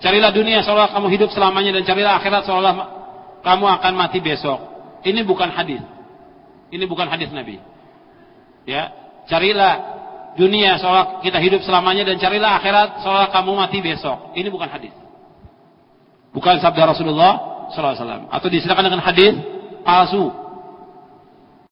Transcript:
Carilah dunia seolah kamu hidup selamanya dan carilah akhirat seolah kamu akan mati besok. Ini bukan hadis. Ini bukan hadis Nabi. Ya, carilah dunia seolah kita hidup selamanya dan carilah akhirat seolah kamu mati besok. Ini bukan hadis. Bukan sabda Rasulullah sallallahu alaihi wasallam. Atau disilakan dengan hadis palsu.